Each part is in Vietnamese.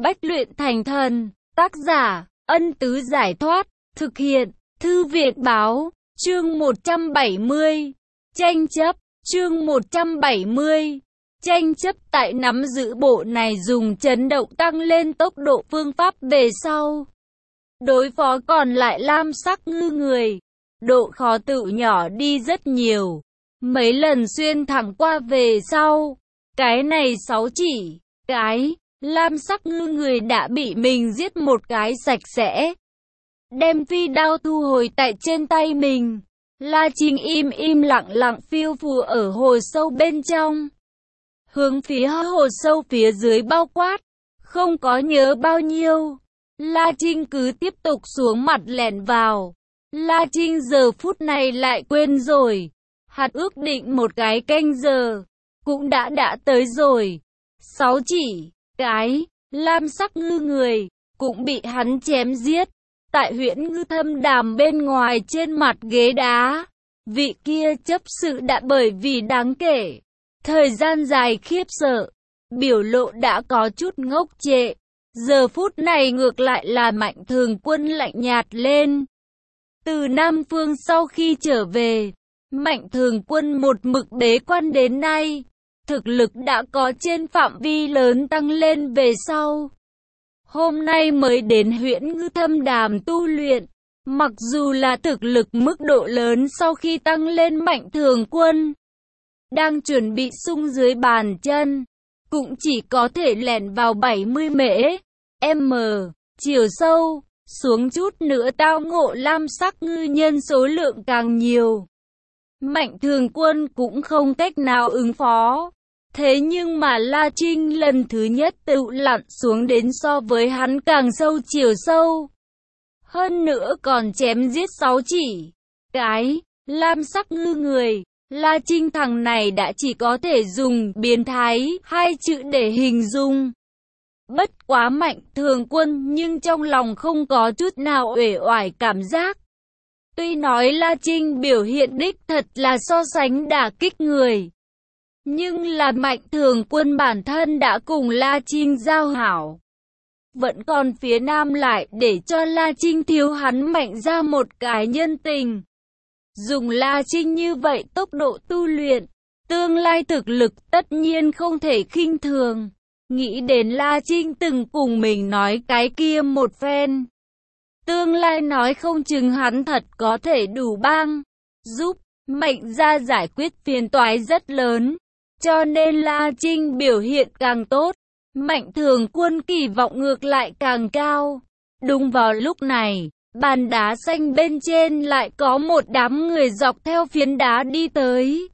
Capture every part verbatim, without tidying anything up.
Bách luyện thành thần. Tác giả, Ân Tứ Giải Thoát. Thực hiện, Thư Việt Báo. Chương một trăm bảy mươi. Tranh chấp. Chương một trăm bảy mươi. Tranh chấp tại nắm giữ bộ này dùng chấn động tăng lên tốc độ phương pháp về sau. Đối phó còn lại lam sắc ngư người. Độ khó tự nhỏ đi rất nhiều. Mấy lần xuyên thẳng qua về sau. Cái này sáu chỉ. Cái, lam sắc ngư người đã bị mình giết một cái sạch sẽ. Đem phi đao thu hồi tại trên tay mình. La Trinh im im lặng lặng phiêu phù ở hồ sâu bên trong. Hướng phía hồ sâu phía dưới bao quát. Không có nhớ bao nhiêu. La Trinh cứ tiếp tục xuống mặt lẻn vào. La Trinh giờ phút này lại quên rồi. Hắn ước định một cái canh giờ. Cũng đã đã tới rồi. Sáu chỉ, cái, lam sắc ngư người. Cũng bị hắn chém giết. Tại huyện ngư thâm đàm bên ngoài trên mặt ghế đá. Vị kia chấp sự đã bởi vì đáng kể. Thời gian dài khiếp sợ. Biểu lộ đã có chút ngốc trệ. Giờ phút này ngược lại là Mạnh Thường Quân lạnh nhạt lên. Từ Nam Phương sau khi trở về, Mạnh Thường Quân một mực bế quan đến nay. Thực lực đã có trên phạm vi lớn tăng lên về sau. Hôm nay mới đến huyện ngư thâm đàm tu luyện. Mặc dù là thực lực mức độ lớn sau khi tăng lên Mạnh Thường Quân. Đang chuẩn bị sung dưới bàn chân. Cũng chỉ có thể lẻn vào bảy mươi mễ. M. Chiều sâu. Xuống chút nữa tao ngộ lam sắc ngư nhân số lượng càng nhiều. Mạnh Thường Quân cũng không cách nào ứng phó. Thế nhưng mà La Trinh lần thứ nhất tự lặn xuống đến so với hắn càng sâu chiều sâu. Hơn nữa còn chém giết sáu chỉ. Cái, lam sắc ngư người. La Trinh thằng này đã chỉ có thể dùng biến thái hai chữ để hình dung. Bất quá Mạnh Thường Quân nhưng trong lòng không có chút nào uể oải cảm giác. Tuy nói La Trinh biểu hiện đích thật là so sánh đả kích người. Nhưng là Mạnh Thường Quân bản thân đã cùng La Trinh giao hảo. Vẫn còn phía Nam lại để cho La Trinh thiếu hắn Mạnh ra một cái nhân tình. Dùng La Trinh như vậy tốc độ tu luyện, tương lai thực lực tất nhiên không thể khinh thường. Nghĩ đến La Trinh từng cùng mình nói cái kia một phen. Tương lai nói không chừng hắn thật có thể đủ bang, giúp Mạnh ra giải quyết phiền toái rất lớn. Cho nên La Trinh biểu hiện càng tốt, Mạnh Thường Quân kỳ vọng ngược lại càng cao. Đúng vào lúc này, bàn đá xanh bên trên lại có một đám người dọc theo phiến đá đi tới.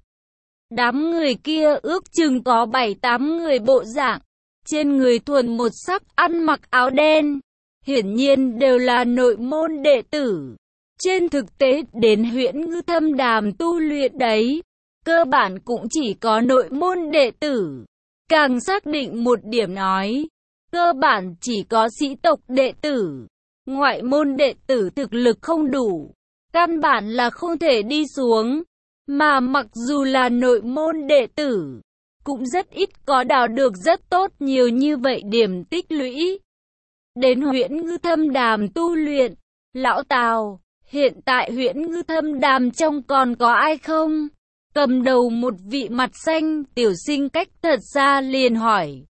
Đám người kia ước chừng có bảy tám người bộ dạng, trên người thuần một sắc ăn mặc áo đen. Hiển nhiên đều là nội môn đệ tử. Trên thực tế đến huyện ngư thâm đàm tu luyện đấy. Cơ bản cũng chỉ có nội môn đệ tử. Càng xác định một điểm nói, cơ bản chỉ có sĩ tộc đệ tử. Ngoại môn đệ tử thực lực không đủ, căn bản là không thể đi xuống. Mà mặc dù là nội môn đệ tử, cũng rất ít có đào được rất tốt nhiều như vậy điểm tích lũy. Đến huyện ngư thâm đàm tu luyện, lão Tào, hiện tại huyện ngư thâm đàm trong còn có ai không? Cầm đầu một vị mặt xanh tiểu sinh cách thật xa liền hỏi.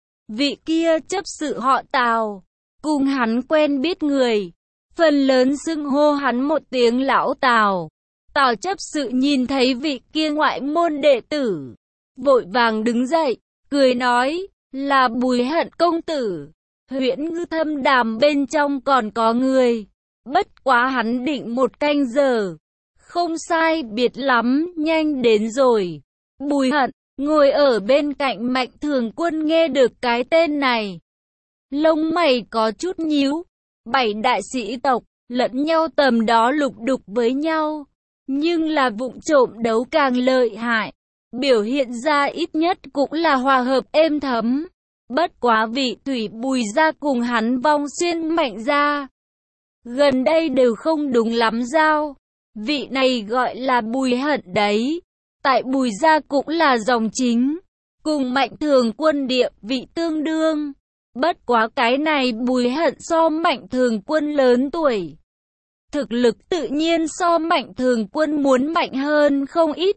Vị kia chấp sự họ Tào, cùng hắn quen biết người, phần lớn xưng hô hắn một tiếng lão Tào. Tào chấp sự nhìn thấy vị kia ngoại môn đệ tử, vội vàng đứng dậy, cười nói, là Bùi Hận công tử. Huyện ngư thâm đàm bên trong còn có người, bất quá hắn định một canh giờ. Không sai biệt lắm, nhanh đến rồi. Bùi Hận, ngồi ở bên cạnh Mạnh Thường Quân nghe được cái tên này. Lông mày có chút nhíu. Bảy đại sĩ tộc, lẫn nhau tầm đó lục đục với nhau. Nhưng là vụng trộm đấu càng lợi hại. Biểu hiện ra ít nhất cũng là hòa hợp êm thấm. Bất quá vị Thủy Bùi gia cùng hắn Vong Xuyên Mạnh gia gần đây đều không đúng lắm giao. Vị này gọi là Bùi Hận đấy. Tại Bùi gia cũng là dòng chính. Cùng Mạnh Thường Quân địa vị tương đương. Bất quá cái này Bùi Hận so Mạnh Thường Quân lớn tuổi. Thực lực tự nhiên so Mạnh Thường Quân muốn mạnh hơn không ít.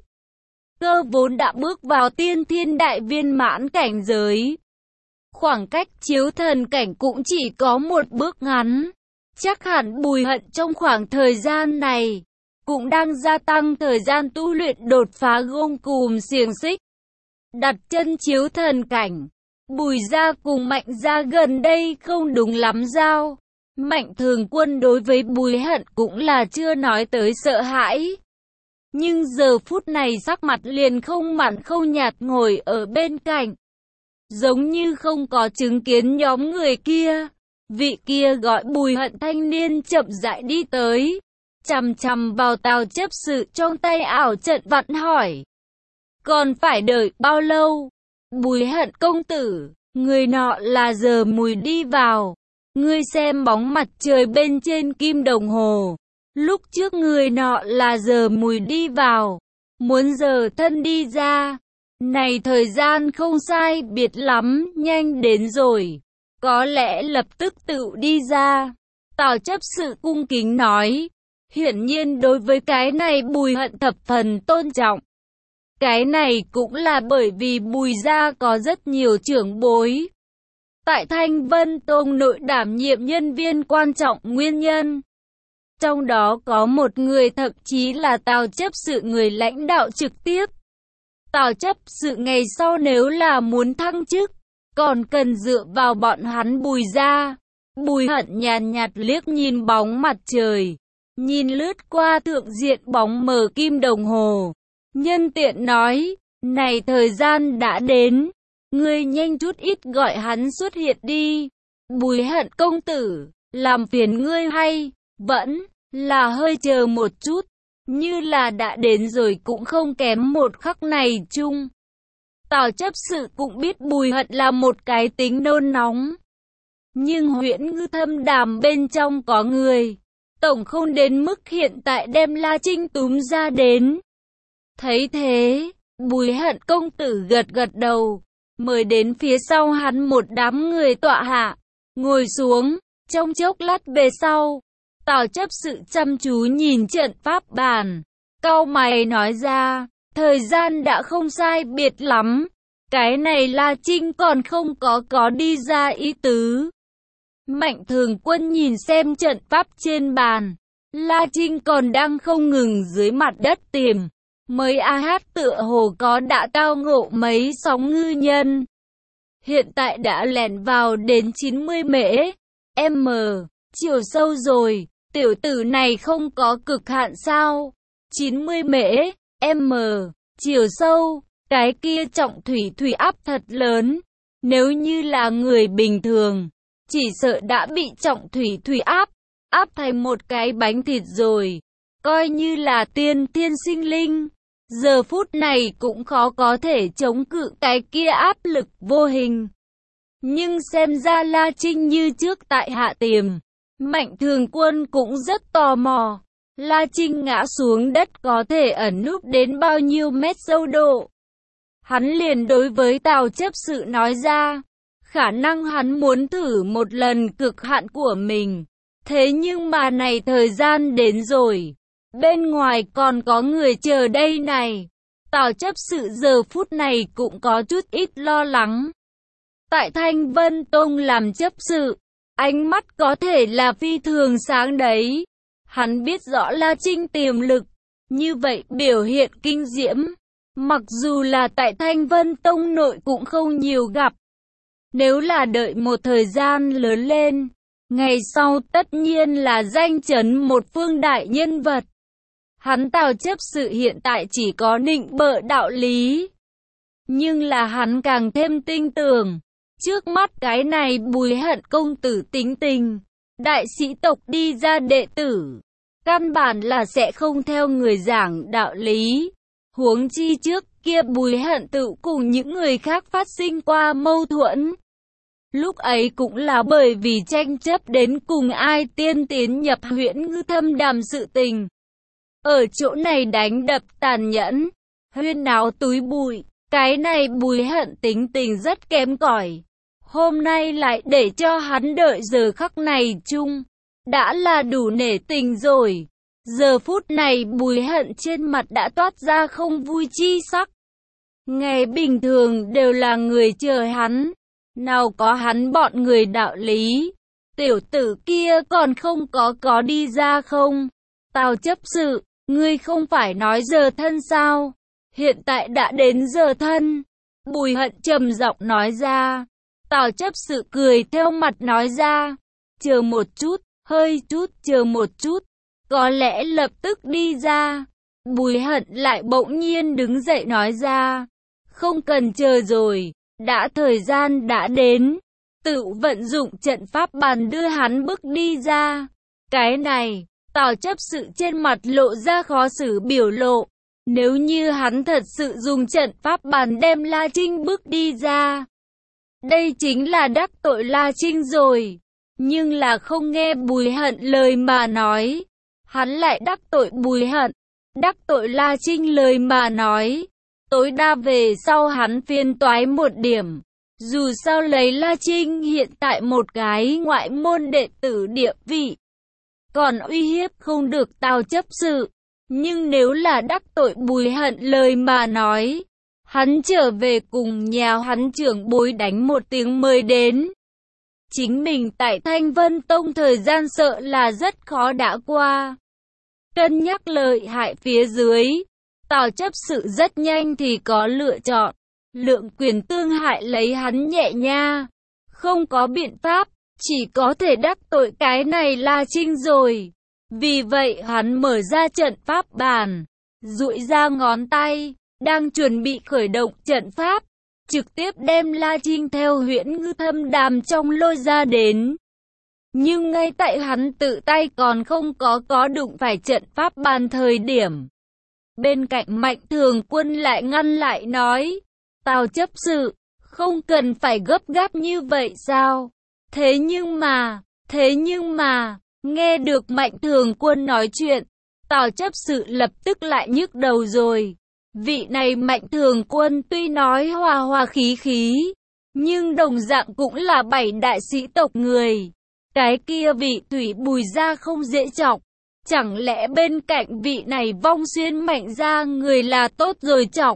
Cơ vốn đã bước vào tiên thiên đại viên mãn cảnh giới. Khoảng cách chiếu thần cảnh cũng chỉ có một bước ngắn. Chắc hẳn Bùi Hận trong khoảng thời gian này cũng đang gia tăng thời gian tu luyện đột phá gông cùm xiềng xích. Đặt chân chiếu thần cảnh, Bùi gia cùng Mạnh gia gần đây không đúng lắm giao. Mạnh Thường Quân đối với Bùi Hận cũng là chưa nói tới sợ hãi. Nhưng giờ phút này sắc mặt liền không mặn không nhạt ngồi ở bên cạnh. Giống như không có chứng kiến nhóm người kia. Vị kia gọi Bùi Hận thanh niên chậm rãi đi tới. Chằm chằm vào Tào chấp sự trong tay ảo trận vặn hỏi. Còn phải đợi bao lâu? Bùi Hận công tử, người nọ là giờ mùi đi vào. Ngươi xem bóng mặt trời bên trên kim đồng hồ. Lúc trước người nọ là giờ mùi đi vào. Muốn giờ thân đi ra. Này thời gian không sai biệt lắm, nhanh đến rồi. Có lẽ lập tức tự đi ra. Tào chấp sự cung kính nói. Hiển nhiên đối với cái này Bùi Hận thập phần tôn trọng. Cái này cũng là bởi vì Bùi gia có rất nhiều trưởng bối. Tại Thanh Vân Tông nội đảm nhiệm nhân viên quan trọng nguyên nhân. Trong đó có một người thậm chí là Tào chấp sự người lãnh đạo trực tiếp. Tào chấp sự ngày sau nếu là muốn thăng chức, còn cần dựa vào bọn hắn Bùi gia. Bùi Hận nhàn nhạt liếc nhìn bóng mặt trời. Nhìn lướt qua thượng diện bóng mờ kim đồng hồ. Nhân tiện nói, này thời gian đã đến. Ngươi nhanh chút ít gọi hắn xuất hiện đi. Bùi Hận công tử, làm phiền ngươi hay, vẫn là hơi chờ một chút. Như là đã đến rồi cũng không kém một khắc này chung. Tào chấp sự cũng biết Bùi Hận là một cái tính nôn nóng. Nhưng Huyễn Ngư Thâm Đàm bên trong có người. Tổng không đến mức hiện tại đem La Trinh túm ra đến. Thấy thế, Bùi Hận công tử gật gật đầu. Mời đến phía sau hắn một đám người tọa hạ. Ngồi xuống, trong chốc lát về sau. Tào chấp sự chăm chú nhìn trận pháp bàn. Cau mày nói ra, thời gian đã không sai biệt lắm. Cái này La Trinh còn không có có đi ra ý tứ. Mạnh Thường Quân nhìn xem trận pháp trên bàn. La Trinh còn đang không ngừng dưới mặt đất tìm. Mới a hát tựa hồ có đã tao ngộ mấy sóng ngư nhân. Hiện tại đã lẻn vào đến chín mươi mễ. M. Chiều sâu rồi. Tiểu tử này không có cực hạn sao? chín mươi mễ. M. Chiều sâu. Cái kia trọng thủy thủy áp thật lớn. Nếu như là người bình thường, chỉ sợ đã bị trọng thủy thủy áp. Áp thành một cái bánh thịt rồi. Coi như là tiên thiên sinh linh. Giờ phút này cũng khó có thể chống cự cái kia áp lực vô hình. Nhưng xem ra La Trinh như trước tại hạ tiềm. Mạnh Thường Quân cũng rất tò mò. La Trinh ngã xuống đất có thể ẩn núp đến bao nhiêu mét sâu độ. Hắn liền đối với Tào chấp sự nói ra. Khả năng hắn muốn thử một lần cực hạn của mình. Thế nhưng mà này thời gian đến rồi. Bên ngoài còn có người chờ đây này. Tào chấp sự giờ phút này cũng có chút ít lo lắng. Tại Thanh Vân Tông làm chấp sự, ánh mắt có thể là phi thường sáng đấy. Hắn biết rõ La Trinh tiềm lực, như vậy biểu hiện kinh diễm. Mặc dù là tại Thanh Vân Tông nội cũng không nhiều gặp. Nếu là đợi một thời gian lớn lên, ngày sau tất nhiên là danh chấn một phương đại nhân vật. Hắn Tào chấp sự hiện tại chỉ có nịnh bợ đạo lý. Nhưng là hắn càng thêm tin tưởng. Trước mắt cái này Bùi Hận công tử tính tình. Đại sĩ tộc đi ra đệ tử. Căn bản là sẽ không theo người giảng đạo lý. Huống chi trước kia Bùi Hận tự cùng những người khác phát sinh qua mâu thuẫn. Lúc ấy cũng là bởi vì tranh chấp đến cùng ai tiên tiến nhập Huyễn Ngư Thâm Đàm sự tình. Ở chỗ này đánh đập tàn nhẫn, huyên náo túi bụi, cái này Bùi Hận tính tình rất kém cỏi. hôm nay lại để cho hắn đợi giờ khắc này chung, đã là đủ nể tình rồi. Giờ phút này Bùi Hận trên mặt đã toát ra không vui chi sắc. Ngày bình thường đều là người chờ hắn, nào có hắn bọn người đạo lý. Tiểu tử kia còn không có có đi ra không? Tào chấp sự, ngươi không phải nói giờ thân sao? Hiện tại đã đến giờ thân. Bùi Hận trầm giọng nói ra. Tào chấp sự cười theo mặt nói ra. Chờ một chút, hơi chút, chờ một chút. Có lẽ lập tức đi ra. Bùi Hận lại bỗng nhiên đứng dậy nói ra. Không cần chờ rồi, đã thời gian đã đến. Tự vận dụng trận pháp bàn đưa hắn bước đi ra. Cái này, Tào chấp sự trên mặt lộ ra khó xử biểu lộ. Nếu như hắn thật sự dùng trận pháp bàn đem La Trinh bước đi ra, đây chính là đắc tội La Trinh rồi. Nhưng là không nghe Bùi Hận lời mà nói, hắn lại đắc tội Bùi Hận. Đắc tội La Trinh lời mà nói, tối đa về sau hắn phiền toái một điểm. Dù sao lấy La Trinh hiện tại một cái ngoại môn đệ tử địa vị, còn uy hiếp không được Tào chấp sự. Nhưng nếu là đắc tội Bùi Hận lời mà nói, hắn trở về cùng nhà hắn trưởng bối đánh một tiếng mời đến. Chính mình tại Thanh Vân Tông thời gian sợ là rất khó đã qua. Cân nhắc lợi hại phía dưới, Tào chấp sự rất nhanh thì có lựa chọn. Lượng quyền tương hại lấy hắn nhẹ nha. Không có biện pháp, chỉ có thể đắc tội cái này La Trinh rồi. Vì vậy hắn mở ra trận pháp bàn, duỗi ra ngón tay, đang chuẩn bị khởi động trận pháp, trực tiếp đem La Trinh theo huyễn ngư thâm đàm trong lôi ra đến. Nhưng ngay tại hắn tự tay còn không có có đụng phải trận pháp bàn thời điểm, bên cạnh Mạnh Thường Quân lại ngăn lại nói, Tào chấp sự, không cần phải gấp gáp như vậy sao? Thế nhưng mà, thế nhưng mà, nghe được Mạnh Thường Quân nói chuyện, Tào chấp sự lập tức lại nhức đầu rồi. Vị này Mạnh Thường Quân tuy nói hòa hòa khí khí, nhưng đồng dạng cũng là bảy đại sĩ tộc người. Cái kia vị Thủy Bùi gia không dễ chọc. Chẳng lẽ bên cạnh vị này Vong Xuyên Mạnh gia người là tốt rồi chọc?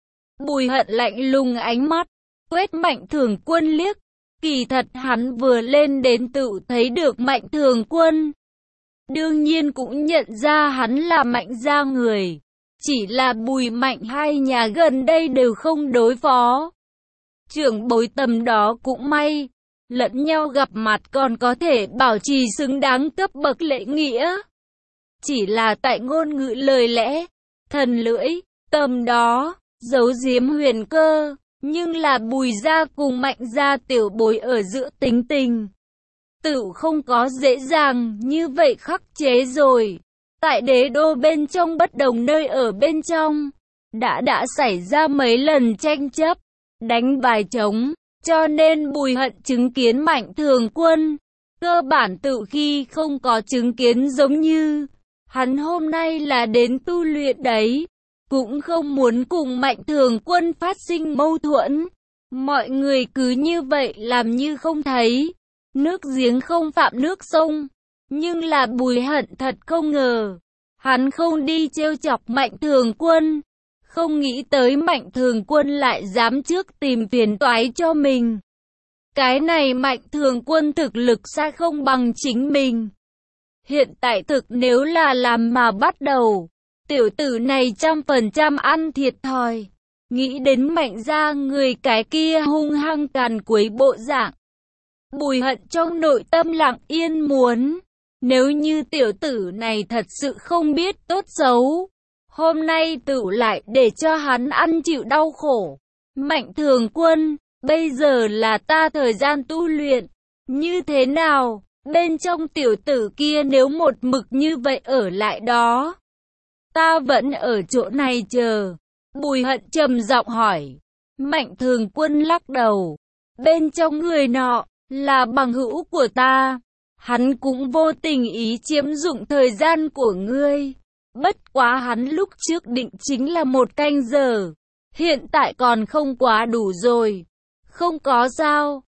Bùi Hận lạnh lùng ánh mắt, quét Mạnh Thường Quân liếc. Kỳ thật hắn vừa lên đến tự thấy được Mạnh Thường Quân. Đương nhiên cũng nhận ra hắn là Mạnh gia người. Chỉ là Bùi Mạnh hai nhà gần đây đều không đối phó. Trưởng bối tầm đó cũng may, lẫn nhau gặp mặt còn có thể bảo trì xứng đáng cấp bậc lễ nghĩa. Chỉ là tại ngôn ngữ lời lẽ, thần lưỡi, tầm đó, giấu giếm huyền cơ. Nhưng là Bùi gia cùng Mạnh gia tiểu bối ở giữa tính tình, tự không có dễ dàng như vậy khắc chế rồi. Tại đế đô bên trong bất đồng nơi ở bên trong, đã đã xảy ra mấy lần tranh chấp, đánh bài trống, cho nên Bùi Hận chứng kiến Mạnh Thường Quân, cơ bản tự khi không có chứng kiến giống như, hắn hôm nay là đến tu luyện đấy. Cũng không muốn cùng Mạnh Thường Quân phát sinh mâu thuẫn. Mọi người cứ như vậy làm như không thấy. Nước giếng không phạm nước sông. Nhưng là Bùi Hận thật không ngờ. Hắn không đi trêu chọc Mạnh Thường Quân. Không nghĩ tới Mạnh Thường Quân lại dám trước tìm phiền toái cho mình. Cái này Mạnh Thường Quân thực lực xa không bằng chính mình. Hiện tại thực nếu là làm mà bắt đầu, tiểu tử này trăm phần trăm ăn thiệt thòi. Nghĩ đến Mạnh gia người cái kia hung hăng càn quấy bộ dạng, Bùi Hận trong nội tâm lặng yên muốn, nếu như tiểu tử này thật sự không biết tốt xấu, hôm nay tự lại để cho hắn ăn chịu đau khổ. Mạnh Thường Quân, bây giờ là ta thời gian tu luyện, như thế nào? Bên trong tiểu tử kia nếu một mực như vậy ở lại đó, ta vẫn ở chỗ này chờ. Bùi Hận trầm giọng hỏi. Mạnh Thường Quân lắc đầu. Bên trong người nọ, là bằng hữu của ta. Hắn cũng vô tình ý chiếm dụng thời gian của ngươi. Bất quá hắn lúc trước định chính là một canh giờ. Hiện tại còn không quá đủ rồi. Không có sao,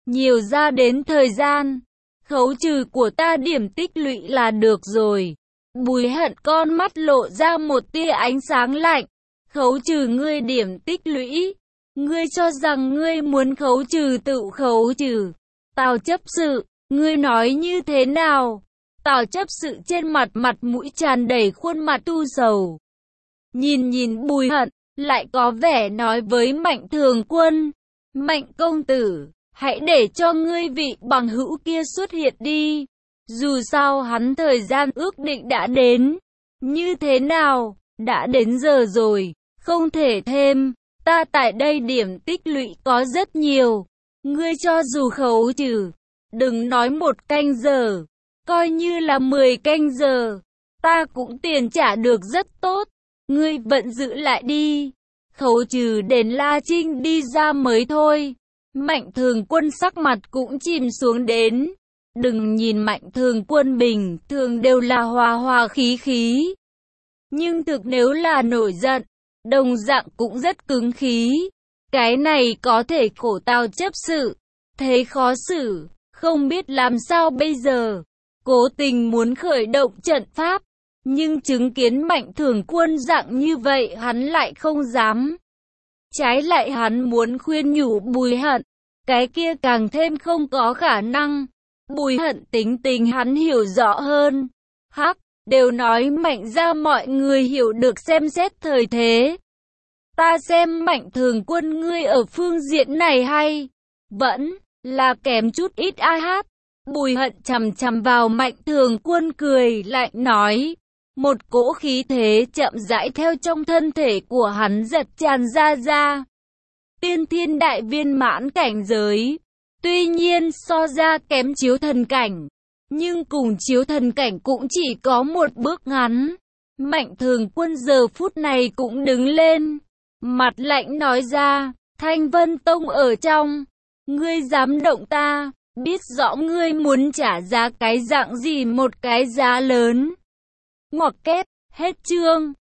nhiều ra đến thời gian. Khấu trừ của ta điểm tích lũy là được rồi. Bùi Hận con mắt lộ ra một tia ánh sáng lạnh. Khấu trừ ngươi điểm tích lũy. Ngươi cho rằng ngươi muốn khấu trừ tự khấu trừ. Tào chấp sự, ngươi nói như thế nào? Tào chấp sự trên mặt mặt mũi tràn đầy khuôn mặt tu sầu. Nhìn nhìn Bùi Hận, lại có vẻ nói với Mạnh Thường Quân. Mạnh công tử, hãy để cho ngươi vị bằng hữu kia xuất hiện đi. Dù sao hắn thời gian ước định đã đến. Như thế nào, đã đến giờ rồi, không thể thêm. Ta tại đây điểm tích lũy có rất nhiều. Ngươi cho dù khấu trừ, đừng nói một canh giờ, coi như là mười canh giờ, ta cũng tiền trả được rất tốt. Ngươi vận giữ lại đi. Khấu trừ đến La Trinh đi ra mới thôi. Mạnh Thường Quân sắc mặt cũng chìm xuống đến. Đừng nhìn Mạnh Thường Quân bình thường đều là hòa hòa khí khí. Nhưng thực nếu là nổi giận, đồng dạng cũng rất cứng khí. Cái này có thể khổ Tào chấp sự. Thấy khó xử, không biết làm sao bây giờ. Cố tình muốn khởi động trận pháp. Nhưng chứng kiến Mạnh Thường Quân dạng như vậy hắn lại không dám. Trái lại hắn muốn khuyên nhủ Bùi Hận. Cái kia càng thêm không có khả năng. Bùi Hận tính tình hắn hiểu rõ hơn. Hắc, đều nói Mạnh ra mọi người hiểu được xem xét thời thế. Ta xem Mạnh Thường Quân ngươi ở phương diện này hay vẫn là kém chút ít ai hát. Bùi Hận chằm chằm vào Mạnh Thường Quân cười lạnh nói. Một cỗ khí thế chậm rãi theo trong thân thể của hắn giật tràn ra ra. Tiên thiên đại viên mãn cảnh giới. Tuy nhiên so ra kém chiếu thần cảnh. Nhưng cùng chiếu thần cảnh cũng chỉ có một bước ngắn. Mạnh Thường Quân giờ phút này cũng đứng lên. Mặt lạnh nói ra. Thanh Vân Tông ở trong. Ngươi dám động ta. Biết rõ ngươi muốn trả giá cái dạng gì một cái giá lớn. Ngoặc kép, hết chương.